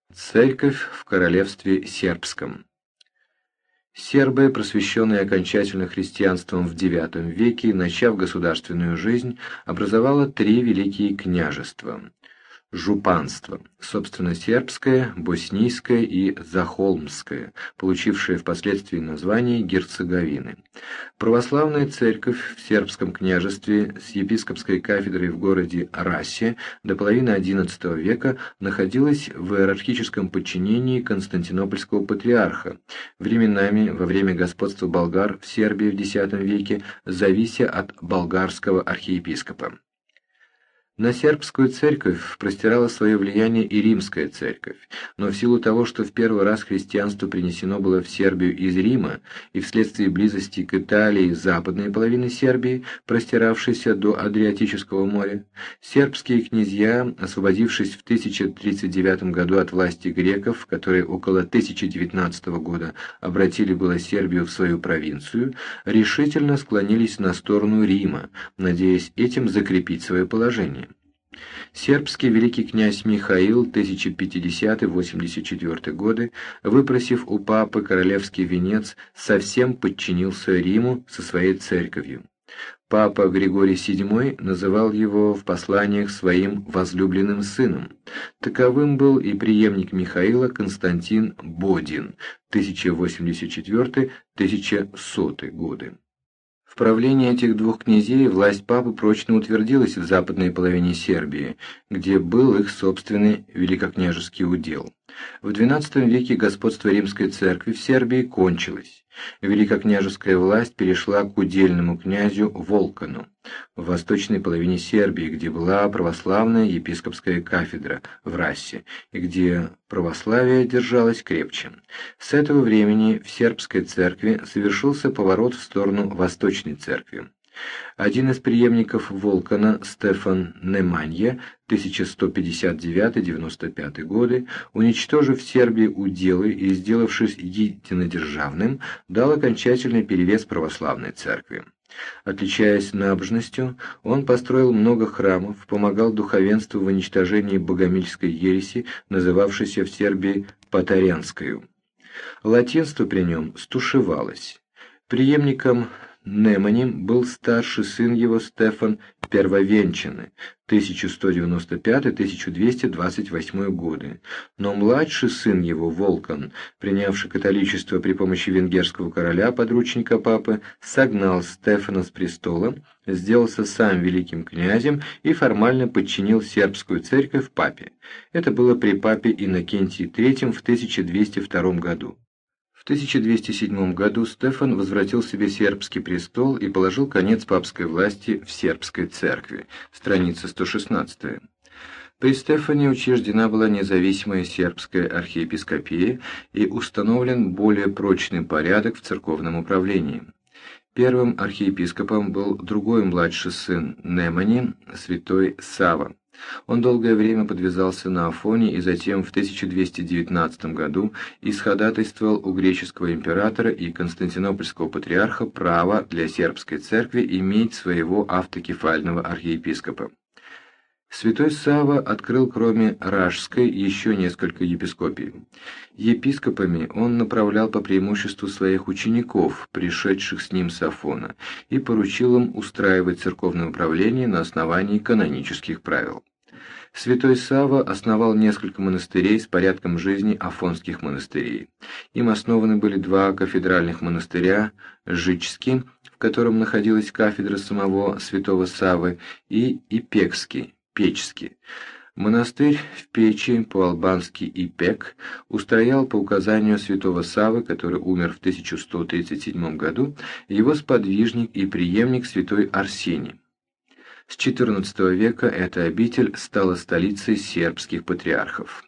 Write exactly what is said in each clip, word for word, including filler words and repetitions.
Церковь в королевстве сербском. Сербы, просвещенные окончательно христианством в девятом веке, начав государственную жизнь, образовало три великие княжества. Жупанство, собственно сербское, боснийское и захолмское, получившее впоследствии название Герцеговины. Православная церковь в сербском княжестве с епископской кафедрой в городе Расе до половины одиннадцатого века находилась в иерархическом подчинении Константинопольского патриарха, временами во время господства болгар в Сербии в десятом веке завися от болгарского архиепископа. На сербскую церковь простирало свое влияние и римская церковь, но в силу того, что в первый раз христианство принесено было в Сербию из Рима, и вследствие близости к Италии западной половины Сербии, простиравшейся до Адриатического моря, сербские князья, освободившись в тысяча тридцать девятом году от власти греков, которые около тысяча девятнадцатого года обратили было Сербию в свою провинцию, решительно склонились на сторону Рима, надеясь этим закрепить свое положение. Сербский великий князь Михаил тысяча пятидесятый — восемьдесят четвёртый годы, выпросив у папы королевский венец, совсем подчинился Риму со своей церковью. Папа Григорий седьмой называл его в посланиях своим возлюбленным сыном. Таковым был и преемник Михаила Константин Бодин тысяча восемьдесят четвёртый — тысяча сотый годы. В правлении этих двух князей власть папы прочно утвердилась в западной половине Сербии, где был их собственный великокняжеский удел. В двенадцатом веке господство римской церкви в Сербии кончилось. Великокняжеская власть перешла к удельному князю Волкану в восточной половине Сербии, где была православная епископская кафедра в Расе, и где православие держалось крепче. С этого времени в сербской церкви совершился поворот в сторону восточной церкви. Один из преемников Волкана, Стефан Неманья, тысяча сто пятьдесят девятый — девяносто пятый годы, уничтожив в Сербии уделы и сделавшись единодержавным, дал окончательный перевес православной церкви. Отличаясь набожностью, он построил много храмов, помогал духовенству в уничтожении богомильской ереси, называвшейся в Сербии Патарянскою. Латинство при нем стушевалось. Преемником Неманем был старший сын его Стефан Первовенчанный тысяча сто девяносто пятый — тысяча двести двадцать восьмой годы, но младший сын его Волкан, принявший католичество при помощи венгерского короля, подручника папы, согнал Стефана с престола, сделался сам великим князем и формально подчинил сербскую церковь папе. Это было при папе Иннокентии третьем в тысяча двести втором году. В тысяча двести седьмом году Стефан возвратил себе сербский престол и положил конец папской власти в сербской церкви. Страница сто шестнадцатая. При Стефане учреждена была независимая сербская архиепископия и установлен более прочный порядок в церковном управлении. Первым архиепископом был другой младший сын Немани, святой Сава. Он долгое время подвязался на Афоне и затем в тысяча двести девятнадцатом году исходатайствовал у греческого императора и константинопольского патриарха право для сербской церкви иметь своего автокефального архиепископа. Святой Сава открыл кроме Ражской еще несколько епископий. Епископами он направлял по преимуществу своих учеников, пришедших с ним с Афона, и поручил им устраивать церковное управление на основании канонических правил. Святой Сава основал несколько монастырей с порядком жизни афонских монастырей. Им основаны были два кафедральных монастыря – Жичский, в котором находилась кафедра самого святого Савы, и Ипекский, Печский. Монастырь в Печи, по-албански Ипек, устроял по указанию святого Савы, который умер в тысяча сто тридцать седьмом году, его сподвижник и преемник святой Арсений. С четырнадцатого века эта обитель стала столицей сербских патриархов.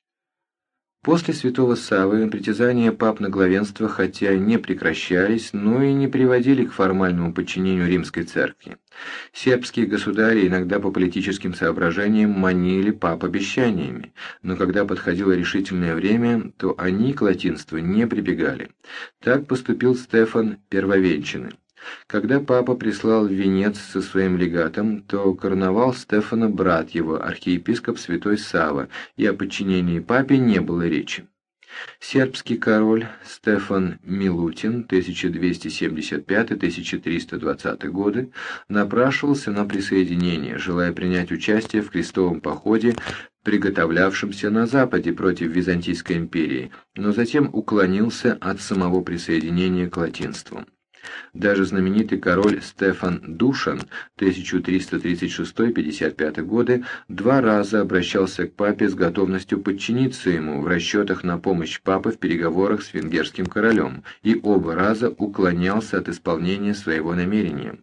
После святого Саввы притязания пап на главенство хотя не прекращались, но и не приводили к формальному подчинению римской церкви. Сербские государи иногда по политическим соображениям манили пап обещаниями, но когда подходило решительное время, то они к латинству не прибегали. Так поступил Стефан Первовенчанный. Когда папа прислал венец со своим легатом, то короновал Стефана брат его, архиепископ святой Сава, и о подчинении папе не было речи. Сербский король Стефан Милутин тысяча двести семьдесят пятый — тысяча триста двадцатый годы напрашивался на присоединение, желая принять участие в крестовом походе, приготовлявшемся на Западе против Византийской империи, но затем уклонился от самого присоединения к латинству. Даже знаменитый король Стефан Душан тысяча триста тридцать шестой — пятьдесят пятый годы два раза обращался к папе с готовностью подчиниться ему в расчетах на помощь папы в переговорах с венгерским королем, и оба раза уклонялся от исполнения своего намерения.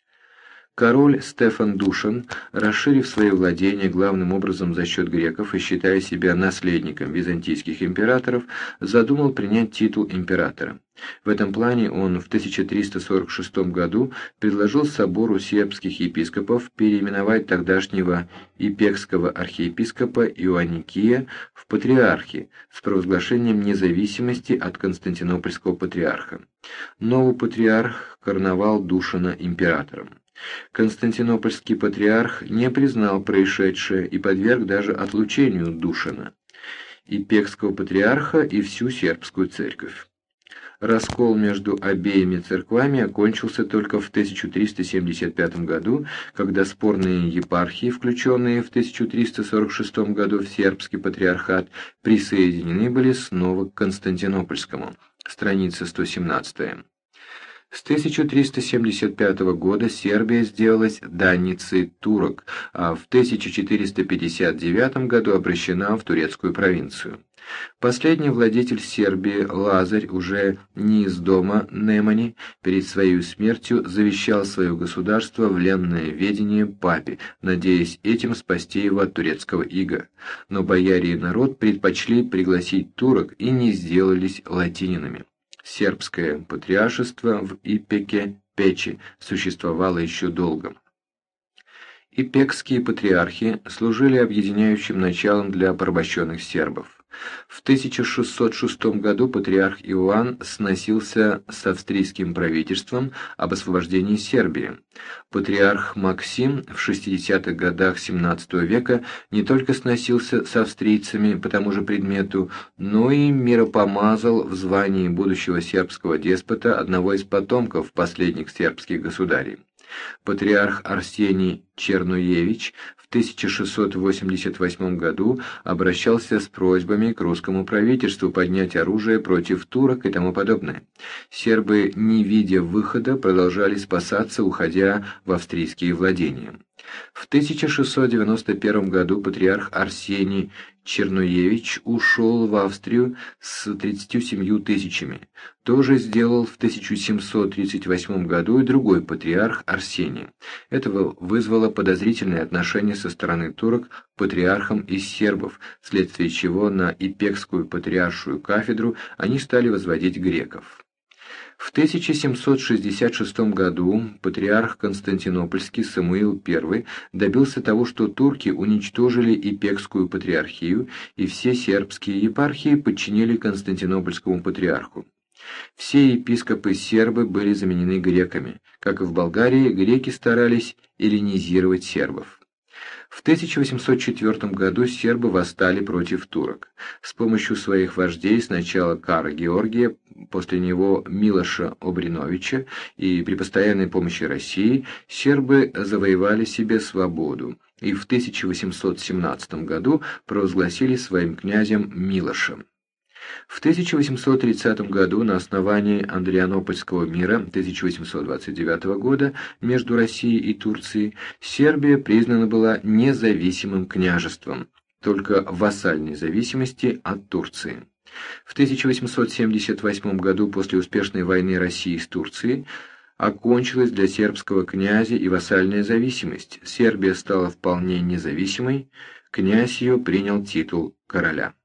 Король Стефан Душан, расширив свои владения главным образом за счет греков и считая себя наследником византийских императоров, задумал принять титул императора. В этом плане он в тысяча триста сорок шестом году предложил собору сербских епископов переименовать тогдашнего ипекского архиепископа Иоанникия в патриархи с провозглашением независимости от константинопольского патриарха. Новый патриарх короновал Душана императором. Константинопольский патриарх не признал происшедшее и подверг даже отлучению Душана, ипекского патриарха, и всю сербскую церковь. Раскол между обеими церквами окончился только в тысяча триста семьдесят пятом году, когда спорные епархии, включенные в тысяча триста сорок шестом году в сербский патриархат, присоединены были снова к Константинопольскому. Страница сто семнадцатая. С тысяча триста семьдесят пятого года Сербия сделалась данницей турок, а в тысяча четыреста пятьдесят девятом году обращена в турецкую провинцию. Последний владетель Сербии, Лазарь, уже не из дома Немани, перед своей смертью завещал свое государство в ленное ведение папе, надеясь этим спасти его от турецкого ига. Но бояре и народ предпочли пригласить турок и не сделались латининами. Сербское патриаршество в Ипеке, Печи, существовало еще долго. Ипекские патриархи служили объединяющим началом для порабощенных сербов. В тысяча шестьсот шестом году патриарх Иоанн сносился с австрийским правительством об освобождении Сербии. Патриарх Максим в шестидесятых годах семнадцатого века не только сносился с австрийцами по тому же предмету, но и миропомазал в звании будущего сербского деспота одного из потомков последних сербских государей. Патриарх Арсений Чернуевич в тысяча шестьсот восемьдесят восьмом году обращался с просьбами к русскому правительству поднять оружие против турок и тому подобное. Сербы, не видя выхода, продолжали спасаться, уходя в австрийские владения. В тысяча шестьсот девяносто первом году патриарх Арсений Чернуевич ушел в Австрию с тридцатью семью тысячами. То же сделал в тысяча семьсот тридцать восьмом году и другой патриарх Арсений. Это вызвало подозрительное отношение со стороны турок к патриархам из сербов, вследствие чего на Ипекскую патриаршую кафедру они стали возводить греков. В тысяча семьсот шестьдесят шестом году патриарх Константинопольский Самуил I добился того, что турки уничтожили Ипекскую патриархию, и все сербские епархии подчинили Константинопольскому патриарху. Все епископы-сербы были заменены греками. Как и в Болгарии, греки старались эллинизировать сербов. В тысяча восемьсот четвёртом году сербы восстали против турок. С помощью своих вождей, сначала Кара Георгия, после него Милоша Обреновича, и при постоянной помощи России, сербы завоевали себе свободу и в тысяча восемьсот семнадцатом году провозгласили своим князем Милоша. В тысяча восемьсот тридцатом году на основании Андрианопольского мира тысяча восемьсот двадцать девятого года между Россией и Турцией Сербия признана была независимым княжеством, только в вассальной зависимости от Турции. В тысяча восемьсот семьдесят восьмом году после успешной войны России с Турцией окончилась для сербского князя и вассальная зависимость. Сербия стала вполне независимой, князь ее принял титул короля.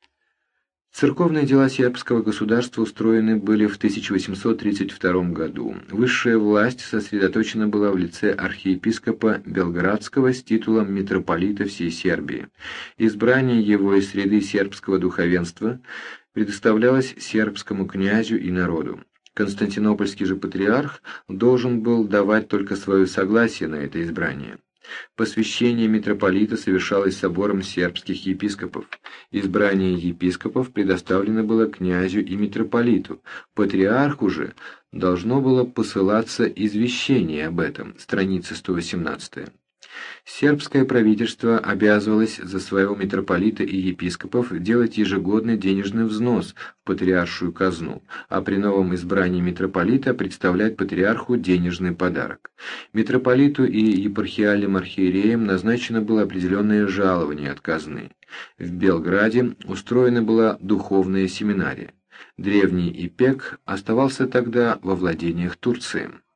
Церковные дела сербского государства устроены были в тысяча восемьсот тридцать втором году. Высшая власть сосредоточена была в лице архиепископа Белградского с титулом митрополита всей Сербии. Избрание его из среды сербского духовенства предоставлялось сербскому князю и народу. Константинопольский же патриарх должен был давать только свое согласие на это избрание. Посвящение митрополита совершалось собором сербских епископов. Избрание епископов предоставлено было князю и митрополиту. Патриарху же должно было посылаться извещение об этом, страница сто восемнадцатая. Сербское правительство обязывалось за своего митрополита и епископов делать ежегодный денежный взнос в патриаршую казну, а при новом избрании митрополита представлять патриарху денежный подарок. Митрополиту и епархиальным архиереям назначено было определенное жалование от казны. В Белграде устроена была духовная семинария. Древний Ипек оставался тогда во владениях Турции.